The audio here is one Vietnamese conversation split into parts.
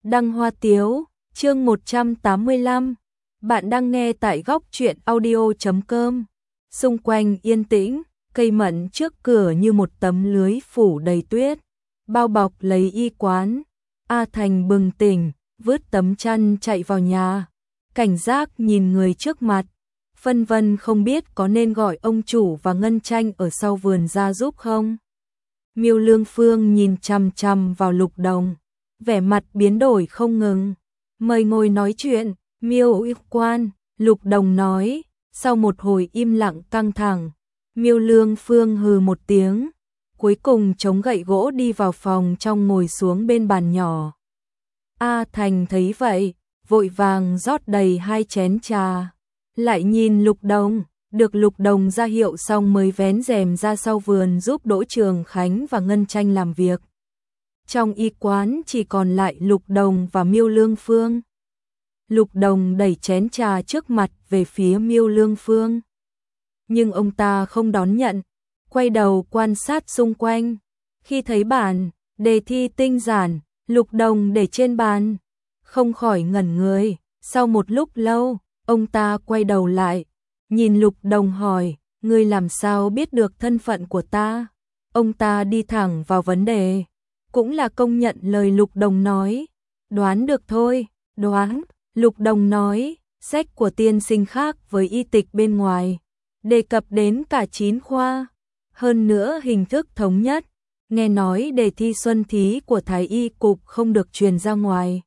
Đăng Hoa Tiếu, chương 185. Bạn đang nghe tại góc truyện audio.com. Xung quanh yên tĩnh, cây mận trước cửa như một tấm lưới phủ đầy tuyết, bao bọc lấy y quán. A Thành bừng tỉnh, vứt tấm chăn chạy vào nhà, cảnh giác nhìn người trước mặt, phân vân không biết có nên gọi ông chủ và Ngân Tranh ở sau vườn ra giúp không. Miêu Lương Phương nhìn chằm chằm vào Lục Đồng, vẻ mặt biến đổi không ngừng. Mời ngồi nói chuyện, Miêu y quan, Lục Đồng nói. Sau một hồi im lặng căng thẳng, Miêu Lương Phương hừ một tiếng, cuối cùng chống gậy gỗ đi vào phòng trong ngồi xuống bên bàn nhỏ. A Thành thấy vậy, vội vàng rót đầy 2 chén trà, lại nhìn Lục Đồng, được Lục Đồng ra hiệu xong mới vén rèm ra sau vườn giúp Đỗ Trường Khánh và Ngân Tranh làm việc. Trong y quán chỉ còn lại Lục Đồng và Miêu Lương Phương. Lục Đồng đẩy chén trà trước mặt về phía Miêu Lương Phương, nhưng ông ta không đón nhận, quay đầu quan sát xung quanh. Khi thấy bản đề thi tinh giản Lục Đồng để trên bàn, không khỏi ngẩn người. Sau một lúc lâu, ông ta quay đầu lại, nhìn Lục Đồng hỏi, ngươi làm sao biết được thân phận của ta? Ông ta đi thẳng vào vấn đề, cũng là công nhận lời Lục Đồng nói. Đoán được thôi, đoán. Lục Đồng nói, sách của tiên sinh khác với y tịch bên ngoài, đề cập đến cả 9 khoa, hơn nữa hình thức thống nhất. Nghe nói đề thi xuân thí của Thái Y Cục không được truyền ra ngoài.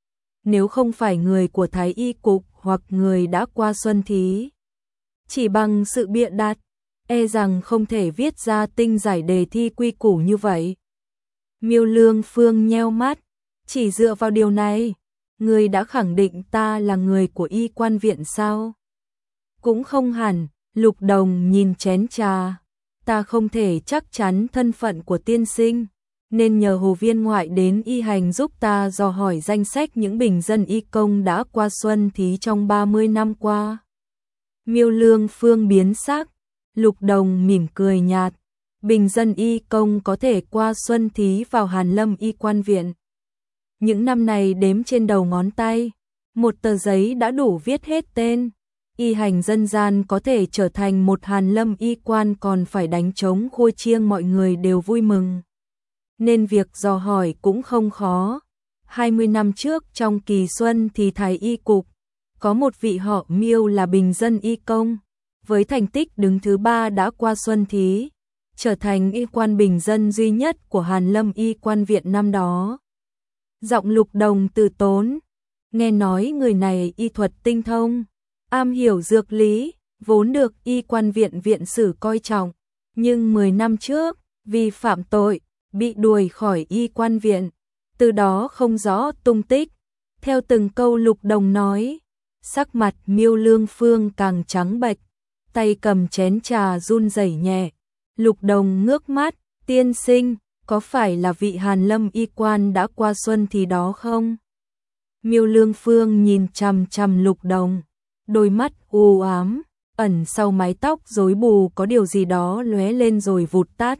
Nếu không phải người của Thái Y Cục hoặc người đã qua xuân thí, chỉ bằng sự bịa đặt, e rằng không thể viết ra tinh giải đề thi quy củ như vậy. Miêu Lương Phương nheo mắt, chỉ dựa vào điều này, ngươi đã khẳng định ta là người của y quan viện sao? Cũng không hẳn. Lục Đồng nhìn chén trà, ta không thể chắc chắn thân phận của tiên sinh, nên nhờ Hồ Viên Ngoại đến y hành giúp ta dò hỏi danh sách những bình dân y công đã qua xuân thí trong 30 năm qua. Miêu Lương Phương biến sắc, Lục Đồng mỉm cười nhạt, bình dân y công có thể qua xuân thí vào Hàn Lâm y quan viện. Những năm này đếm trên đầu ngón tay, một tờ giấy đã đủ viết hết tên. Y hành dân gian có thể trở thành một Hàn Lâm y quan còn phải đánh trống khôi chiêng, mọi người đều vui mừng. Nên việc dò hỏi cũng không khó. 20 năm trước trong kỳ xuân thì Thái Y Cục có một vị họ Miêu là bình dân y công, với thành tích đứng thứ 3 đã qua xuân thí, trở thành y quan bình dân duy nhất của Hàn Lâm y quan viện năm đó. Giọng Lục Đồng từ tốn, nghe nói người này y thuật tinh thông, am hiểu dược lý, vốn được y quan viện viện sử coi trọng, nhưng 10 năm trước, vì phạm tội, bị đuổi khỏi y quan viện, từ đó không rõ tung tích. Theo từng câu Lục Đồng nói, sắc mặt Miêu Lương Phương càng trắng bệch, tay cầm chén trà run rẩy nhẹ. Lục Đồng ngước mắt, tiên sinh, có phải là vị Hàn Lâm y quan đã qua xuân thì đó không? Miêu Lương Phương nhìn chằm chằm Lục Đồng, đôi mắt u ám, ẩn sau mái tóc rối bù có điều gì đó lóe lên rồi vụt tắt.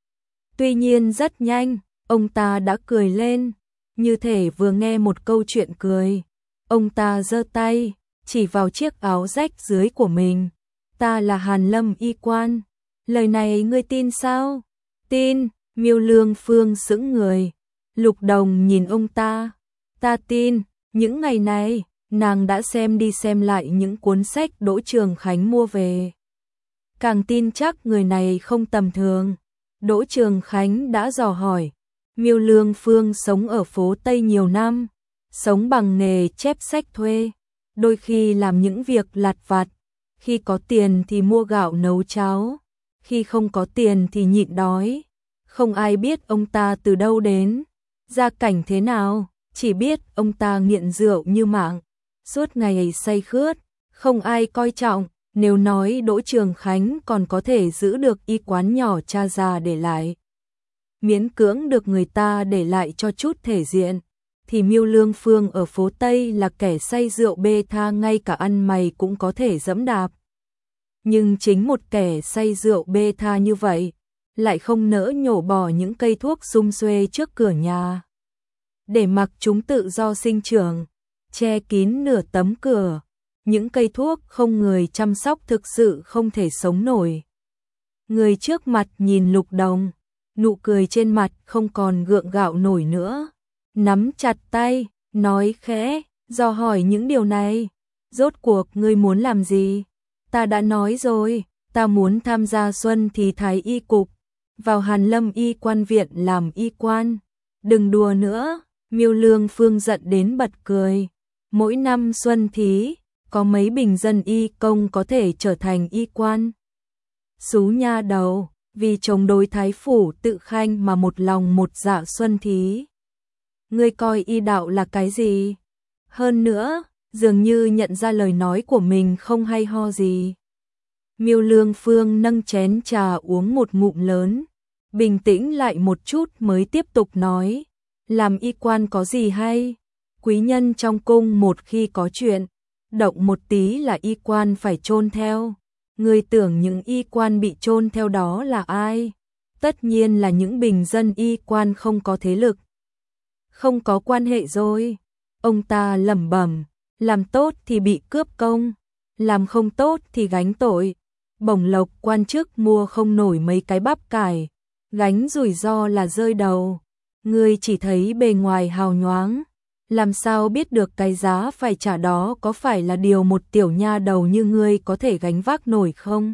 Tuy nhiên rất nhanh, ông ta đã cười lên, như thể vừa nghe một câu chuyện cười. Ông ta giơ tay, chỉ vào chiếc áo rách dưới của mình. Ta là Hàn Lâm y quan. Lời này ngươi tin sao? Tin. Miêu Lương Phương sững người. Lục Đồng nhìn ông ta. Ta tin. Những ngày này, nàng đã xem đi xem lại những cuốn sách Đỗ Trường Khánh mua về. Càng tin chắc người này không tầm thường. Đỗ Trường Khánh đã dò hỏi. Miêu Lương Phương sống ở phố Tây nhiều năm, sống bằng nghề chép sách thuê, đôi khi làm những việc lặt vặt, khi có tiền thì mua gạo nấu cháo, khi không có tiền thì nhịn đói. Không ai biết ông ta từ đâu đến, gia cảnh thế nào, chỉ biết ông ta nghiện rượu như mạng, suốt ngày say khướt, không ai coi trọng. Nếu nói Đỗ Trường Khánh còn có thể giữ được y quán nhỏ cha già để lại, miễn cưỡng được người ta để lại cho chút thể diện, thì Miêu Lương Phương ở phố Tây là kẻ say rượu bê tha ngay cả ăn mày cũng có thể dẫm đạp. Nhưng chính một kẻ say rượu bê tha như vậy, lại không nỡ nhổ bỏ những cây thuốc sum xuê trước cửa nhà. để mặc chúng tự do sinh trưởng, che kín nửa tấm cửa. Những cây thuốc không người chăm sóc thực sự không thể sống nổi. Người trước mặt nhìn Lục Đồng, nụ cười trên mặt không còn gượng gạo nổi nữa. Nắm chặt tay, nói khẽ, dò hỏi những điều này. Rốt cuộc ngươi muốn làm gì? Ta đã nói rồi, ta muốn tham gia Xuân Thì Thái Y Cục, vào Hàn Lâm Y Quan Viện làm y quan. Đừng đùa nữa, Miêu Lương Phương giận đến bật cười. Mỗi năm Xuân Thí, có mấy bình dân y công có thể trở thành y quan. Xú nha đầu, vì chống đối thái phủ tự khanh mà một lòng một dạ Xuân Thí. Ngươi coi y đạo là cái gì? Hơn nữa, dường như nhận ra lời nói của mình không hay ho gì. Miêu Lương Phương nâng chén trà uống một ngụm lớn, bình tĩnh lại một chút mới tiếp tục nói. Làm y quan có gì hay? Quý nhân trong cung một khi có chuyện, động một tí là y quan phải chôn theo. Ngươi tưởng những y quan bị chôn theo đó là ai? Tất nhiên là những bình dân y quan không có thế lực, không có quan hệ rồi. Ông ta lẩm bẩm, làm tốt thì bị cướp công, làm không tốt thì gánh tội. Bổng lộc quan chức mua không nổi mấy cái bắp cải, gánh rủi ro là rơi đầu. Ngươi chỉ thấy bề ngoài hào nhoáng, làm sao biết được cái giá phải trả đó có phải là điều một tiểu nha đầu như ngươi có thể gánh vác nổi không?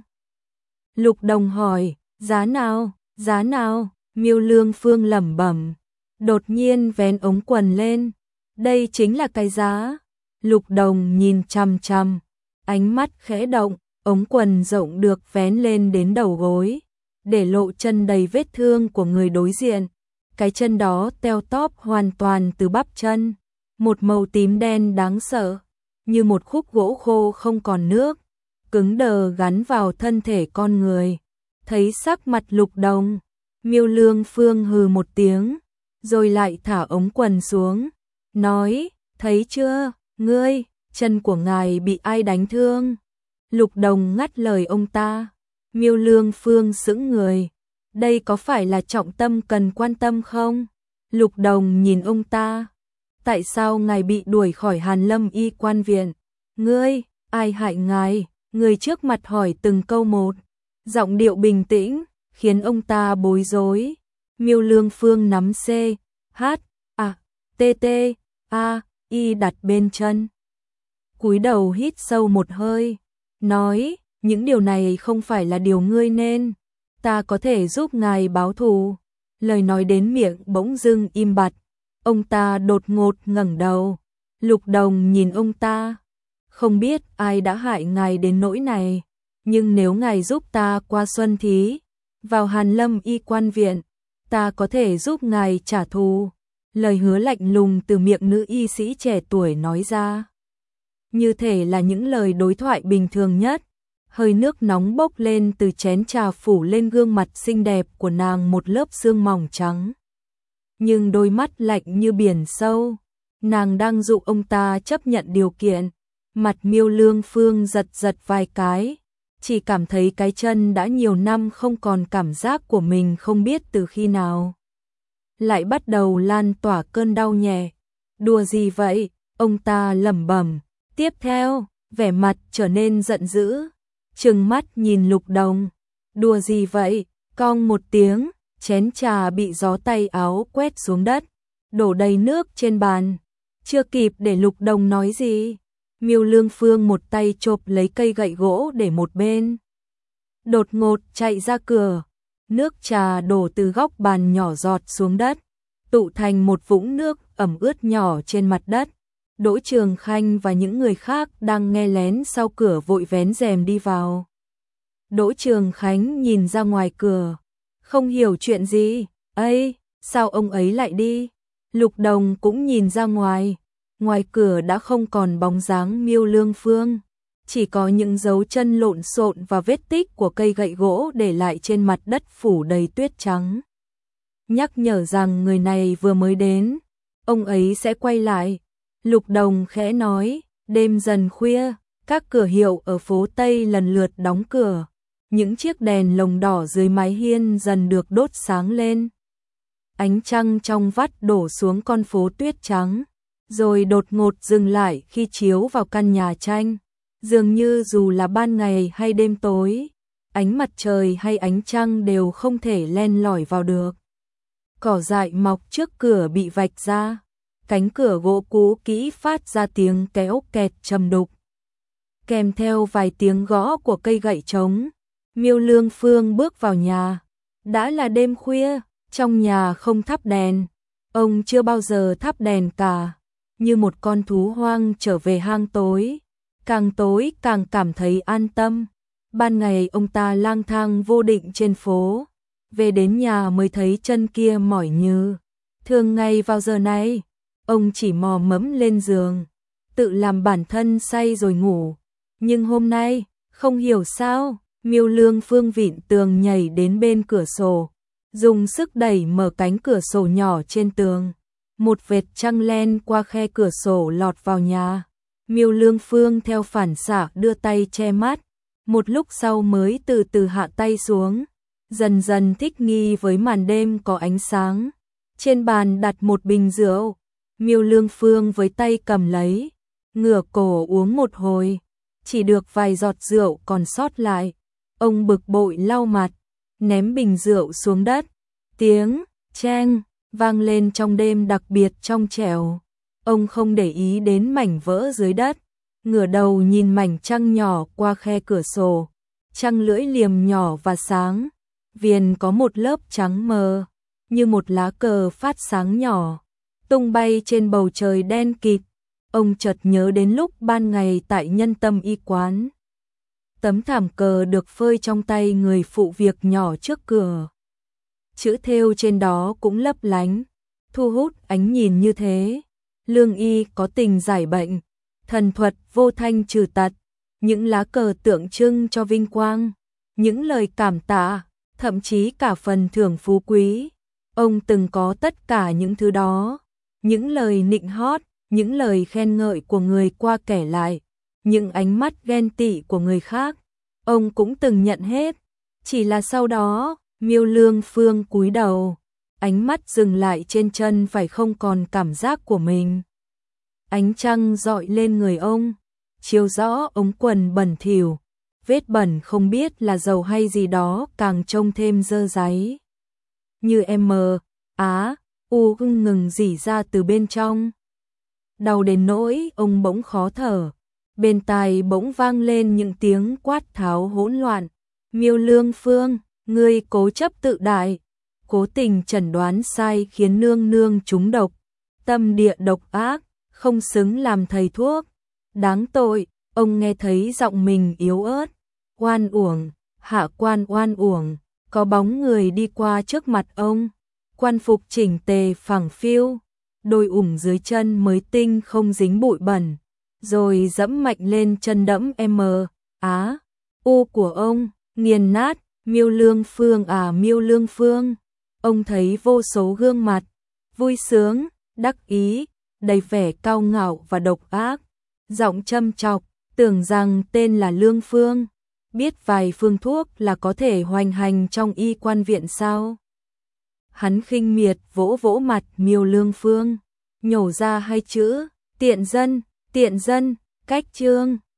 Lục Đồng hỏi, giá nào, giá nào? Miêu Lương Phương lẩm bẩm, đột nhiên vén ống quần lên. Đây chính là cái giá. Lục Đồng nhìn chằm chằm, ánh mắt khẽ động, ống quần rộng được vén lên đến đầu gối, để lộ chân đầy vết thương của người đối diện. Cái chân đó teo tóp hoàn toàn từ bắp chân, một màu tím đen đáng sợ, như một khúc gỗ khô không còn nước, cứng đờ gắn vào thân thể con người. Thấy sắc mặt Lục Đồng, Miêu Lương Phương hừ một tiếng, rồi lại thả ống quần xuống, nói, thấy chưa, ngươi, chân của ngài bị ai đánh thương? Lục Đồng ngắt lời ông ta. Miêu Lương Phương sững người, đây có phải là trọng tâm cần quan tâm không? Lục Đồng nhìn ông ta, tại sao ngài bị đuổi khỏi Hàn Lâm Y Quan Viện? Ngươi, ai hại ngài? Người trước mặt hỏi từng câu một, giọng điệu bình tĩnh, khiến ông ta bối rối. Miêu Lương Phương nắm C, H, A, T, T, A, Y đặt bên chân. Cúi đầu hít sâu một hơi, nói, những điều này không phải là điều ngươi nên. Ta có thể giúp ngài báo thù. Lời nói đến miệng bỗng dưng im bặt. Ông ta đột ngột ngẩng đầu. Lục Đồng nhìn ông ta. Không biết ai đã hại ngài đến nỗi này, nhưng nếu ngài giúp ta qua Xuân Thí, vào Hàn Lâm Y Quan Viện, ta có thể giúp ngài trả thù. Lời hứa lạnh lùng từ miệng nữ y sĩ trẻ tuổi nói ra, như thể là những lời đối thoại bình thường nhất. Hơi nước nóng bốc lên từ chén trà phủ lên gương mặt xinh đẹp của nàng một lớp sương mỏng trắng. Nhưng đôi mắt lạnh như biển sâu, nàng đang dụ ông ta chấp nhận điều kiện. Mặt Miêu Lương Phương giật giật vài cái, chỉ cảm thấy cái chân đã nhiều năm không còn cảm giác của mình không biết từ khi nào. Lại bắt đầu lan tỏa cơn đau nhẹ. Đùa gì vậy? Ông ta lẩm bẩm. Tiếp theo, vẻ mặt trở nên giận dữ, trừng mắt nhìn Lục Đồng. Đùa gì vậy? Cong một tiếng, chén trà bị gió tay áo quét xuống đất, đổ đầy nước trên bàn. Chưa kịp để Lục Đồng nói gì, Miêu Lương Phương một tay chộp lấy cây gậy gỗ để một bên, đột ngột chạy ra cửa. Nước trà đổ từ góc bàn nhỏ giọt xuống đất, tụ thành một vũng nước ẩm ướt nhỏ trên mặt đất. Đỗ Trường Khanh và những người khác đang nghe lén sau cửa vội vén rèm đi vào. Đỗ Trường Khánh nhìn ra ngoài cửa, không hiểu chuyện gì. Ây, sao ông ấy lại đi? Lục Đồng cũng nhìn ra ngoài. Ngoài cửa đã không còn bóng dáng Miêu Lương Phương, chỉ có những dấu chân lộn xộn và vết tích của cây gậy gỗ để lại trên mặt đất phủ đầy tuyết trắng. Nhắc nhở rằng người này vừa mới đến, ông ấy sẽ quay lại. Lục Đồng khẽ nói, đêm dần khuya, các cửa hiệu ở phố Tây lần lượt đóng cửa. Những chiếc đèn lồng đỏ dưới mái hiên dần được đốt sáng lên. Ánh trăng trong vắt đổ xuống con phố tuyết trắng, rồi đột ngột dừng lại khi chiếu vào căn nhà tranh. Dường như dù là ban ngày hay đêm tối, ánh mặt trời hay ánh trăng đều không thể len lỏi vào được. Cỏ dại mọc trước cửa bị vạch ra, cánh cửa gỗ cũ kỹ phát ra tiếng kéo kẹt trầm đục. Kèm theo vài tiếng gõ của cây gậy trống, Miêu Lương Phương bước vào nhà. Đã là đêm khuya, trong nhà không thắp đèn, ông chưa bao giờ thắp đèn cả, như một con thú hoang trở về hang tối, càng tối càng cảm thấy an tâm. Ban ngày ông ta lang thang vô định trên phố, về đến nhà mới thấy chân kia mỏi như. Thường ngày vào giờ này, ông chỉ mò mẫm lên giường, tự làm bản thân say rồi ngủ. Nhưng hôm nay, không hiểu sao, Miêu Lương Phương vịn tường nhảy đến bên cửa sổ, dùng sức đẩy mở cánh cửa sổ nhỏ trên tường. Một vệt trăng len qua khe cửa sổ lọt vào nhà. Miêu Lương Phương theo phản xạ đưa tay che mắt, một lúc sau mới từ từ hạ tay xuống, dần dần thích nghi với màn đêm có ánh sáng. Trên bàn đặt một bình rượu, Miêu Lương Phương với tay cầm lấy, ngửa cổ uống một hồi, chỉ được vài giọt rượu còn sót lại. Ông bực bội lau mặt, ném bình rượu xuống đất. Tiếng cheng vang lên trong đêm đặc biệt trong trẻo. Ông không để ý đến mảnh vỡ dưới đất, ngửa đầu nhìn mảnh trăng nhỏ qua khe cửa sổ. Trăng lưỡi liềm nhỏ và sáng, viền có một lớp trắng mờ, như một lá cờ phát sáng nhỏ, tung bay trên bầu trời đen kịt. Ông chợt nhớ đến lúc ban ngày tại Nhân Tâm y quán. Tấm thảm cờ được phơi trong tay người phụ việc nhỏ trước cửa. Chữ thêu trên đó cũng lấp lánh, thu hút ánh nhìn như thế. Lương y có tình giải bệnh, thần thuật vô thanh trừ tật, những lá cờ tượng trưng cho vinh quang, những lời cảm tạ, thậm chí cả phần thưởng phú quý. Ông từng có tất cả những thứ đó, những lời nịnh hót, những lời khen ngợi của người qua kể lại, những ánh mắt ghen tị của người khác, ông cũng từng nhận hết. Chỉ là sau đó, Miêu Lương Phương cúi đầu, ánh mắt dừng lại trên chân phải không còn cảm giác của mình. Ánh trăng dọi lên người ông, chiếu rõ ống quần bẩn thỉu, vết bẩn không biết là dầu hay gì đó càng trông thêm dơ dáy. Như U ngừng rỉ ra từ bên trong. Đau đến nỗi ông bỗng khó thở, bên tai bỗng vang lên những tiếng quát tháo hỗn loạn. Miêu Lương Phương, ngươi cố chấp tự đại, cố tình chẩn đoán sai khiến nương nương trúng độc, tâm địa độc ác, không xứng làm thầy thuốc. Đáng tội. Ông nghe thấy giọng mình yếu ớt. Oan uổng, hạ quan oan uổng. Có bóng người đi qua trước mặt ông, quan phục chỉnh tề phẳng phiu, đôi ủng dưới chân mới tinh không dính bụi bẩn, rồi dẫm mạnh lên chân đẫm U của ông, nghiền nát. Miêu Lương Phương à, Miêu Lương Phương. Ông thấy vô số gương mặt, vui sướng, đắc ý, đầy vẻ cao ngạo và độc ác, giọng châm chọc, tưởng rằng tên là Lương Phương, biết vài phương thuốc là có thể hoành hành trong y quan viện sao. Hắn khinh miệt vỗ vỗ mặt Miêu Lương Phương, nhổ ra hai chữ, tiện dân, cách chương.